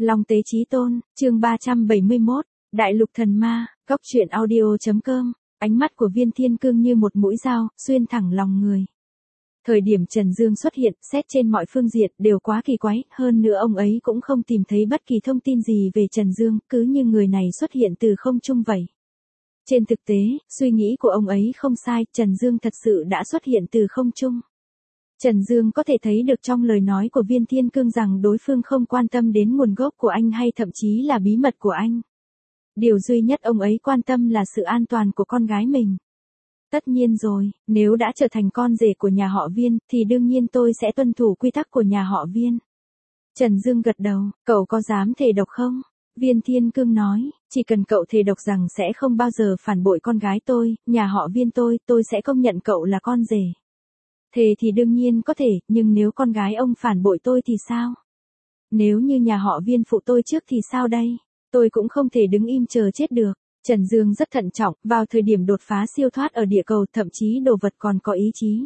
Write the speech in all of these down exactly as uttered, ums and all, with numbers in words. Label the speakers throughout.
Speaker 1: Long Tế Chí Tôn, chương ba trăm bảy mươi mốt, Đại Lục Thần Ma, Cốc truyện audio.com, ánh mắt của Viên Thiên Cương như một mũi dao, xuyên thẳng lòng người. Thời điểm Trần Dương xuất hiện, xét trên mọi phương diện đều quá kỳ quái, hơn nữa ông ấy cũng không tìm thấy bất kỳ thông tin gì về Trần Dương, cứ như người này xuất hiện từ không trung vậy. Trên thực tế, suy nghĩ của ông ấy không sai, Trần Dương thật sự đã xuất hiện từ không trung. Trần Dương có thể thấy được trong lời nói của Viên Thiên Cương rằng đối phương không quan tâm đến nguồn gốc của anh hay thậm chí là bí mật của anh. Điều duy nhất ông ấy quan tâm là sự an toàn của con gái mình. Tất nhiên rồi, nếu đã trở thành con rể của nhà họ Viên, thì đương nhiên tôi sẽ tuân thủ quy tắc của nhà họ Viên. Trần Dương gật đầu, cậu có dám thề độc không? Viên Thiên Cương nói, chỉ cần cậu thề độc rằng sẽ không bao giờ phản bội con gái tôi, nhà họ Viên tôi, tôi sẽ công nhận cậu là con rể. Thề thì đương nhiên có thể, nhưng nếu con gái ông phản bội tôi thì sao? Nếu như nhà họ Viên phụ tôi trước thì sao đây? Tôi cũng không thể đứng im chờ chết được. Trần Dương rất thận trọng, vào thời điểm đột phá siêu thoát ở địa cầu thậm chí đồ vật còn có ý chí.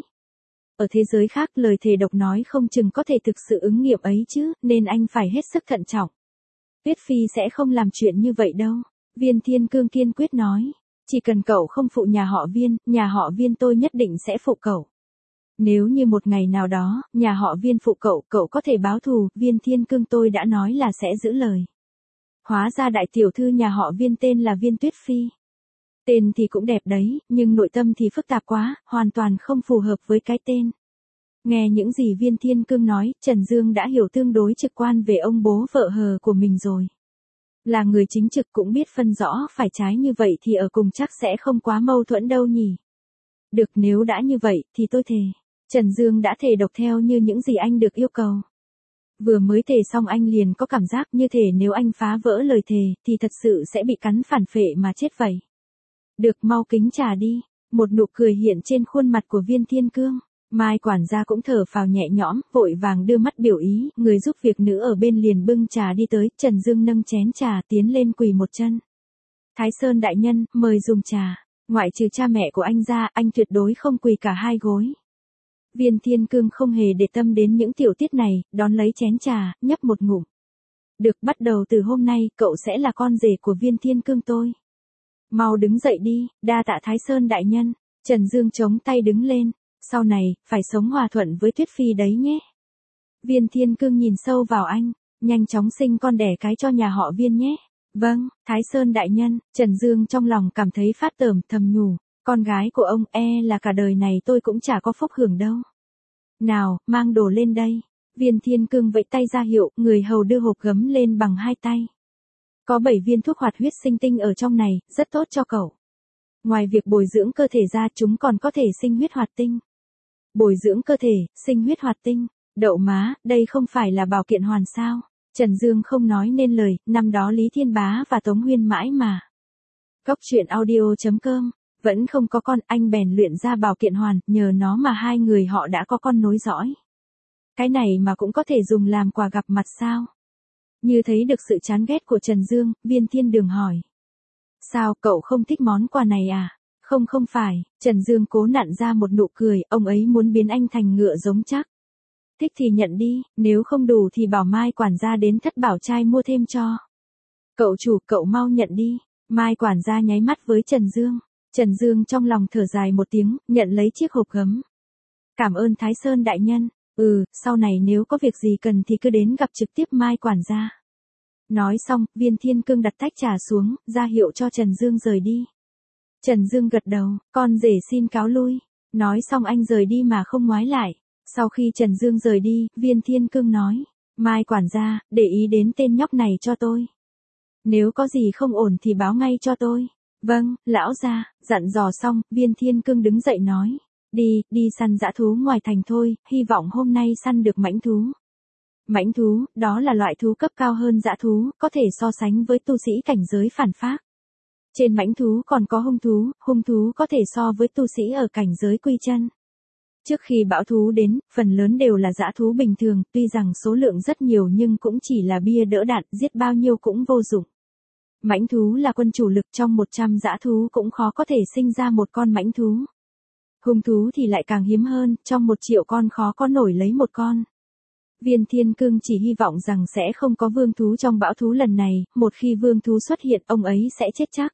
Speaker 1: Ở thế giới khác lời thề độc nói không chừng có thể thực sự ứng nghiệm ấy chứ, nên anh phải hết sức thận trọng. Tuyết Phi sẽ không làm chuyện như vậy đâu. Viên Thiên Cương kiên quyết nói. Chỉ cần cậu không phụ nhà họ Viên, nhà họ Viên tôi nhất định sẽ phụ cậu. Nếu như một ngày nào đó, nhà họ Viên phụ cậu, cậu có thể báo thù, Viên Thiên Cương tôi đã nói là sẽ giữ lời. Hóa ra đại tiểu thư nhà họ Viên tên là Viên Tuyết Phi. Tên thì cũng đẹp đấy, nhưng nội tâm thì phức tạp quá, hoàn toàn không phù hợp với cái tên. Nghe những gì Viên Thiên Cương nói, Trần Dương đã hiểu tương đối trực quan về ông bố vợ hờ của mình rồi. Là người chính trực cũng biết phân rõ phải trái như vậy thì ở cùng chắc sẽ không quá mâu thuẫn đâu nhỉ. Được, nếu đã như vậy, thì tôi thề. Trần Dương đã thề độc theo như những gì anh được yêu cầu. Vừa mới thề xong anh liền có cảm giác như thể nếu anh phá vỡ lời thề, thì thật sự sẽ bị cắn phản phệ mà chết vậy. Được, mau kính trà đi. Một nụ cười hiện trên khuôn mặt của Viên Thiên Cương. Mai quản gia cũng thở phào nhẹ nhõm, vội vàng đưa mắt biểu ý, người giúp việc nữ ở bên liền bưng trà đi tới, Trần Dương nâng chén trà tiến lên quỳ một chân. Thái Sơn đại nhân, mời dùng trà. Ngoại trừ cha mẹ của anh ra, anh tuyệt đối không quỳ cả hai gối. Viên Thiên Cương không hề để tâm đến những tiểu tiết này, đón lấy chén trà, nhấp một ngụm. Được, bắt đầu từ hôm nay, cậu sẽ là con rể của Viên Thiên Cương tôi. Mau đứng dậy đi, đa tạ Thái Sơn đại nhân. Trần Dương chống tay đứng lên. Sau này, phải sống hòa thuận với Tuyết Phi đấy nhé. Viên Thiên Cương nhìn sâu vào anh, nhanh chóng sinh con đẻ cái cho nhà họ Viên nhé. Vâng, Thái Sơn đại nhân. Trần Dương trong lòng cảm thấy phát tởm, thầm nhủ. Con gái của ông e là cả đời này tôi cũng chả có phúc hưởng đâu. Nào, mang đồ lên đây. Viên Thiên Cương vẫy tay ra hiệu, người hầu đưa hộp gấm lên bằng hai tay. Có bảy viên thuốc hoạt huyết sinh tinh ở trong này, rất tốt cho cậu. Ngoài việc bồi dưỡng cơ thể ra, chúng còn có thể sinh huyết hoạt tinh. Bồi dưỡng cơ thể, sinh huyết hoạt tinh. Đậu má, đây không phải là bảo kiện hoàn sao? Trần Dương không nói nên lời, năm đó Lý Thiên Bá và Tống Nguyên mãi mà. Cốc truyện audio.com. Vẫn không có con, anh bèn luyện ra bảo kiện hoàn, nhờ nó mà hai người họ đã có con nối dõi. Cái này mà cũng có thể dùng làm quà gặp mặt sao? Như thấy được sự chán ghét của Trần Dương, Viên Thiên Đường hỏi. Sao, cậu không thích món quà này à? Không không phải, Trần Dương cố nặn ra một nụ cười, ông ấy muốn biến anh thành ngựa giống chắc. Thích thì nhận đi, nếu không đủ thì bảo Mai quản gia đến Thất Bảo Trai mua thêm cho. Cậu chủ, cậu mau nhận đi. Mai quản gia nháy mắt với Trần Dương. Trần Dương trong lòng thở dài một tiếng, nhận lấy chiếc hộp gấm. Cảm ơn Thái Sơn đại nhân. Ừ, sau này nếu có việc gì cần thì cứ đến gặp trực tiếp Mai quản gia. Nói xong, Viên Thiên Cương đặt tách trà xuống, ra hiệu cho Trần Dương rời đi. Trần Dương gật đầu, con rể xin cáo lui. Nói xong anh rời đi mà không ngoái lại. Sau khi Trần Dương rời đi, Viên Thiên Cương nói. Mai quản gia, để ý đến tên nhóc này cho tôi. Nếu có gì không ổn thì báo ngay cho tôi. Vâng, lão gia. Dặn dò xong, Viên Thiên Cương đứng dậy nói. Đi, đi săn dã thú ngoài thành thôi, hy vọng hôm nay săn được mãnh thú. Mãnh thú, đó là loại thú cấp cao hơn dã thú, có thể so sánh với tu sĩ cảnh giới phản phác. Trên mãnh thú còn có hung thú, hung thú có thể so với tu sĩ ở cảnh giới quy chân. Trước khi bão thú đến, phần lớn đều là dã thú bình thường, tuy rằng số lượng rất nhiều nhưng cũng chỉ là bia đỡ đạn, giết bao nhiêu cũng vô dụng. Mãnh thú là quân chủ lực, trong một trăm dã thú cũng khó có thể sinh ra một con mãnh thú. Hung thú thì lại càng hiếm hơn, trong một triệu con khó có nổi lấy một con. Viên Thiên Cương chỉ hy vọng rằng sẽ không có vương thú trong bão thú lần này, một khi vương thú xuất hiện ông ấy sẽ chết chắc.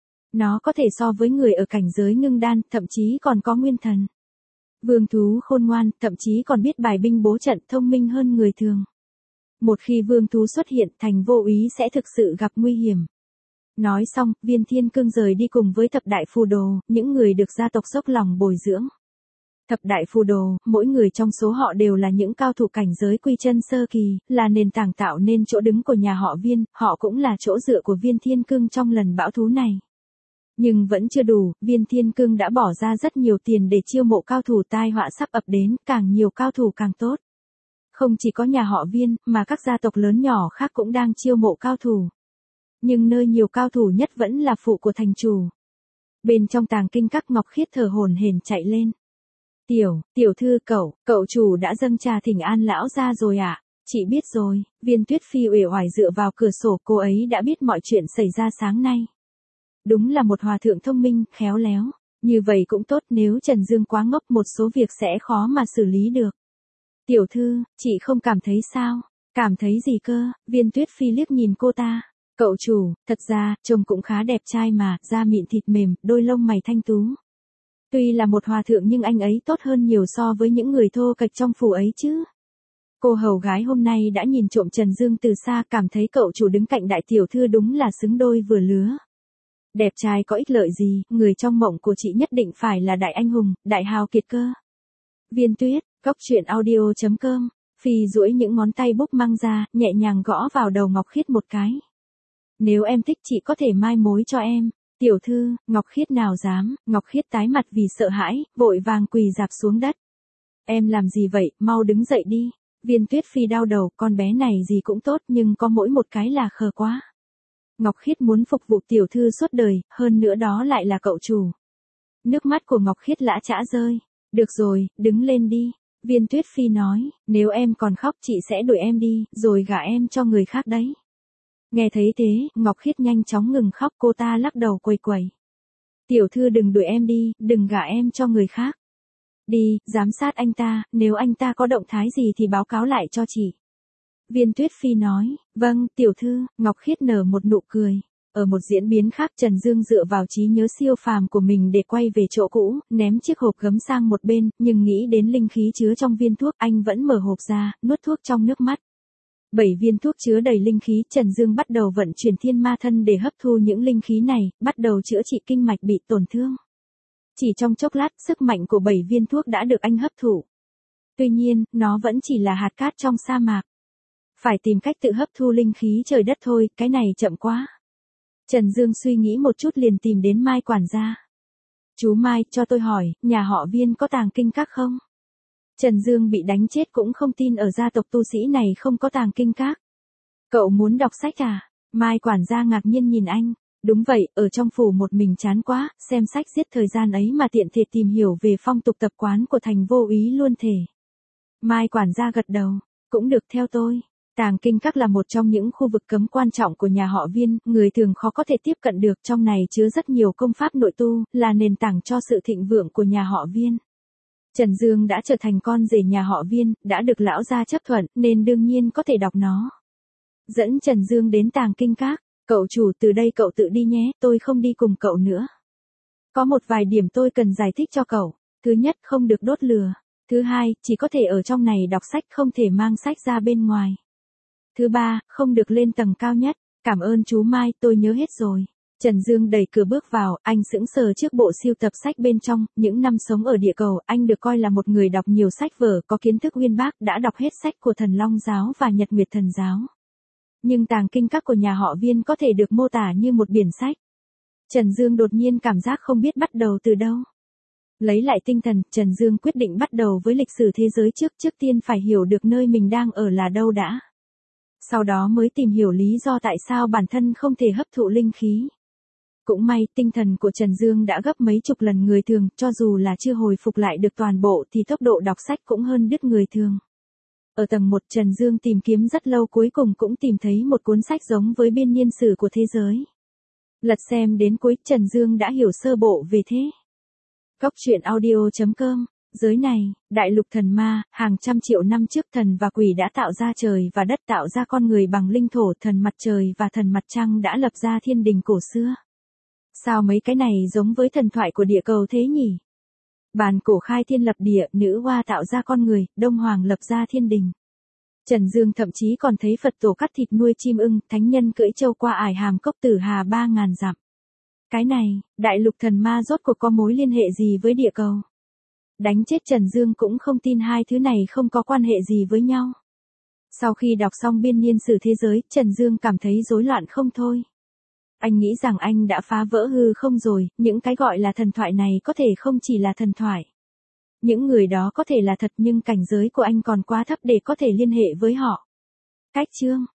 Speaker 1: Nó có thể so với người ở cảnh giới ngưng đan, thậm chí còn có nguyên thần. Vương thú khôn ngoan, thậm chí còn biết bài binh bố trận, thông minh hơn người thường. Một khi vương thú xuất hiện, Thành Vô Úy sẽ thực sự gặp nguy hiểm. Nói xong, Viên Thiên Cương rời đi cùng với thập đại phù đồ, những người được gia tộc dốc lòng bồi dưỡng. Thập đại phù đồ, mỗi người trong số họ đều là những cao thủ cảnh giới quy chân sơ kỳ, là nền tảng tạo nên chỗ đứng của nhà họ Viên, họ cũng là chỗ dựa của Viên Thiên Cương trong lần bão thú này. Nhưng vẫn chưa đủ, Viên Thiên Cương đã bỏ ra rất nhiều tiền để chiêu mộ cao thủ, tai họa sắp ập đến, càng nhiều cao thủ càng tốt. Không chỉ có nhà họ Viên, mà các gia tộc lớn nhỏ khác cũng đang chiêu mộ cao thủ. Nhưng nơi nhiều cao thủ nhất vẫn là phụ của thành chủ. Bên trong tàng kinh các, Ngọc Khiết thở hổn hển chạy lên. Tiểu, tiểu thư cậu, cậu chủ đã dâng trà thỉnh an lão ra rồi ạ. À? Chị biết rồi. Viên Tuyết Phi uể oải dựa vào cửa sổ, cô ấy đã biết mọi chuyện xảy ra sáng nay. Đúng là một hòa thượng thông minh, khéo léo. Như vậy cũng tốt, nếu Trần Dương quá ngốc một số việc sẽ khó mà xử lý được. Tiểu thư, chị không cảm thấy sao? Cảm thấy gì cơ? Viên Tuyết Phi liếc nhìn cô ta. Cậu chủ, thật ra, trông cũng khá đẹp trai mà, da mịn thịt mềm, đôi lông mày thanh tú. Tuy là một hòa thượng nhưng anh ấy tốt hơn nhiều so với những người thô kệch trong phủ ấy chứ. Cô hầu gái hôm nay đã nhìn trộm Trần Dương từ xa, cảm thấy cậu chủ đứng cạnh đại tiểu thư đúng là xứng đôi vừa lứa. Đẹp trai có ích lợi gì, người trong mộng của chị nhất định phải là đại anh hùng, đại hào kiệt cơ. Viên Tuyết, Cốc Truyện Audio chấm com, Phi duỗi những ngón tay búp măng ra, nhẹ nhàng gõ vào đầu Ngọc Khiết một cái. Nếu em thích chị có thể mai mối cho em. Tiểu thư, Ngọc Khiết nào dám, Ngọc Khiết tái mặt vì sợ hãi, vội vàng quỳ rạp xuống đất. Em làm gì vậy, mau đứng dậy đi. Viên Tuyết Phi đau đầu, con bé này gì cũng tốt nhưng có mỗi một cái là khờ quá. Ngọc Khiết muốn phục vụ tiểu thư suốt đời, hơn nữa đó lại là cậu chủ. Nước mắt của Ngọc Khiết lã chã rơi. Được rồi, đứng lên đi. Viên Tuyết Phi nói, nếu em còn khóc chị sẽ đuổi em đi, rồi gả em cho người khác đấy. Nghe thấy thế, Ngọc Khiết nhanh chóng ngừng khóc, cô ta lắc đầu quầy quầy. Tiểu thư đừng đuổi em đi, đừng gả em cho người khác. Đi, giám sát anh ta, nếu anh ta có động thái gì thì báo cáo lại cho chị. Viên Tuyết Phi nói, vâng, tiểu thư. Ngọc Khiết nở một nụ cười. Ở một diễn biến khác, Trần Dương dựa vào trí nhớ siêu phàm của mình để quay về chỗ cũ, ném chiếc hộp gấm sang một bên, nhưng nghĩ đến linh khí chứa trong viên thuốc, anh vẫn mở hộp ra, nuốt thuốc trong nước mắt. Bảy viên thuốc chứa đầy linh khí, Trần Dương bắt đầu vận chuyển thiên ma thân để hấp thu những linh khí này, bắt đầu chữa trị kinh mạch bị tổn thương. Chỉ trong chốc lát, sức mạnh của bảy viên thuốc đã được anh hấp thụ. Tuy nhiên, nó vẫn chỉ là hạt cát trong sa mạc. Phải tìm cách tự hấp thu linh khí trời đất thôi, cái này chậm quá. Trần Dương suy nghĩ một chút liền tìm đến Mai quản gia. Chú Mai, cho tôi hỏi, nhà họ Viên có tàng kinh các không? Trần Dương bị đánh chết cũng không tin ở gia tộc tu sĩ này không có tàng kinh các. Cậu muốn đọc sách à? Mai quản gia ngạc nhiên nhìn anh. Đúng vậy, ở trong phủ một mình chán quá, xem sách giết thời gian ấy mà tiện thể tìm hiểu về phong tục tập quán của Thành Vô Úy luôn thể. Mai quản gia gật đầu. Cũng được, theo tôi. Tàng kinh các là một trong những khu vực cấm quan trọng của nhà họ Viên, người thường khó có thể tiếp cận được, trong này chứa rất nhiều công pháp nội tu, là nền tảng cho sự thịnh vượng của nhà họ Viên. Trần Dương đã trở thành con rể nhà họ Viên, đã được lão gia chấp thuận, nên đương nhiên có thể đọc nó. Dẫn Trần Dương đến tàng kinh các, cậu chủ từ đây cậu tự đi nhé, tôi không đi cùng cậu nữa. Có một vài điểm tôi cần giải thích cho cậu. Thứ nhất, không được đốt lửa. Thứ hai, chỉ có thể ở trong này đọc sách, không thể mang sách ra bên ngoài. Thứ ba, không được lên tầng cao nhất. Cảm ơn chú Mai, tôi nhớ hết rồi. Trần Dương đẩy cửa bước vào, anh sững sờ trước bộ siêu tập sách bên trong, những năm sống ở địa cầu, anh được coi là một người đọc nhiều sách vở, có kiến thức uyên bác, đã đọc hết sách của Thần Long Giáo và Nhật Nguyệt Thần Giáo. Nhưng tàng kinh các của nhà họ Viên có thể được mô tả như một biển sách. Trần Dương đột nhiên cảm giác không biết bắt đầu từ đâu. Lấy lại tinh thần, Trần Dương quyết định bắt đầu với lịch sử thế giới trước, trước tiên phải hiểu được nơi mình đang ở là đâu đã. Sau đó mới tìm hiểu lý do tại sao bản thân không thể hấp thụ linh khí. Cũng may, tinh thần của Trần Dương đã gấp mấy chục lần người thường, cho dù là chưa hồi phục lại được toàn bộ thì tốc độ đọc sách cũng hơn đứt người thường. Ở tầng một, Trần Dương tìm kiếm rất lâu, cuối cùng cũng tìm thấy một cuốn sách giống với biên niên sử của thế giới. Lật xem đến cuối, Trần Dương đã hiểu sơ bộ về thế. Cốc Truyện Audio chấm com Giới này, đại lục thần ma, hàng trăm triệu năm trước thần và quỷ đã tạo ra trời và đất, tạo ra con người bằng linh thổ, thần mặt trời và thần mặt trăng đã lập ra thiên đình cổ xưa. Sao mấy cái này giống với thần thoại của địa cầu thế nhỉ? Bàn cổ khai thiên lập địa, nữ hoa tạo ra con người, Đông Hoàng lập ra thiên đình. Trần Dương thậm chí còn thấy Phật tổ cắt thịt nuôi chim ưng, thánh nhân cưỡi trâu qua ải hàm cốc tử hà ba ngàn dặm. Cái này, đại lục thần ma rốt cuộc có mối liên hệ gì với địa cầu? Đánh chết Trần Dương cũng không tin hai thứ này không có quan hệ gì với nhau. Sau khi đọc xong biên niên sử thế giới, Trần Dương cảm thấy rối loạn không thôi. Anh nghĩ rằng anh đã phá vỡ hư không rồi, những cái gọi là thần thoại này có thể không chỉ là thần thoại. Những người đó có thể là thật nhưng cảnh giới của anh còn quá thấp để có thể liên hệ với họ. Cách chương